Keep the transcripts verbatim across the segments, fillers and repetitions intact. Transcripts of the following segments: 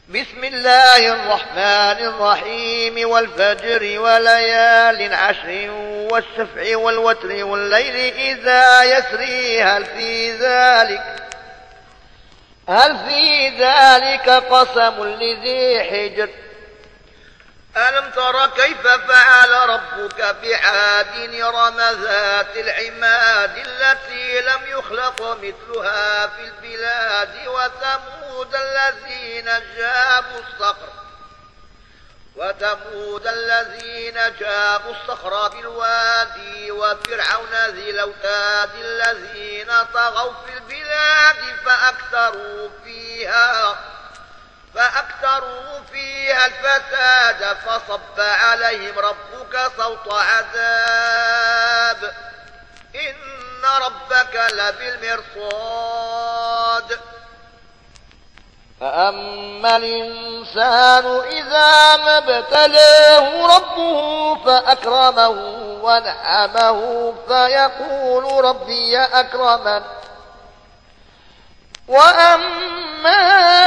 بسم الله الرحمن الرحيم والفجر وليال عشر والشفع والوتر والليل إذا يسري هل في ذلك هل في ذلك قسم لذي حجر ألم تر كيف فعل ربك بعاد إرم ذات العماد التي لم يخلق مثلها في البلاد وثمود الذين جابوا الصخر وثمود الذين جابوا الصخر بالوادي وفرعون ذي الأوتاد الذين طغوا في البلاد فأكثروا فيها فأكثروا فيها الفساد فصب عليهم ربك صوت عذاب إن ربك لبالمرصاد فأما الإنسان إذا ما ابتلاه ربه فأكرمه ونعمه فيقول ربي أكرمن وأما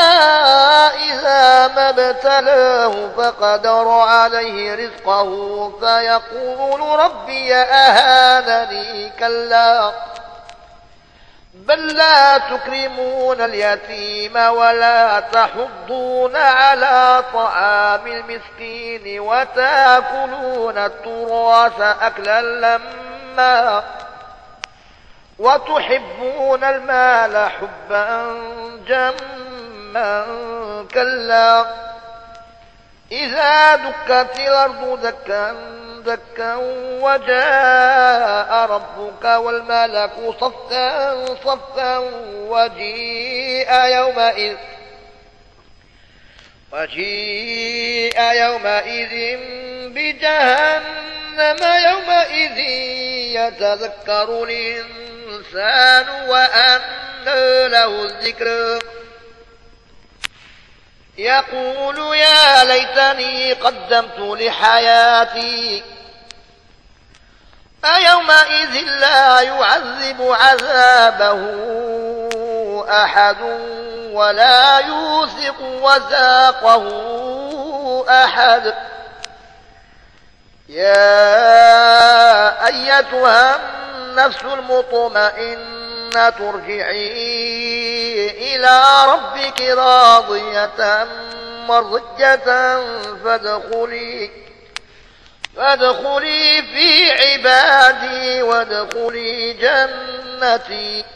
إذا ما ابتلاه فقدر عليه رزقه فيقول ربي أهانني كلا بل لا تكرمون اليتيم ولا تحضون على طعام المسكين وتأكلون التراث أكلا لما وتحبون المال حبا جما كلا إذا دكت الأرض دكا دكا وجاء ربك والملك صفا صفا وجيء يومئذ وجيء يومئذ بجهنم يومئذ يتذكر الإنسان وأنى له الذكر يقول يا ليتني قدمت لحياتي أيومئذ لا يعذب عذابه أحد ولا يوثق وثاقه أحد يا أيتها النفس المطمئنة ترجعي إلى ربك راضية مرضية فادخلي فادخلي في عبادي وادخلي جنتي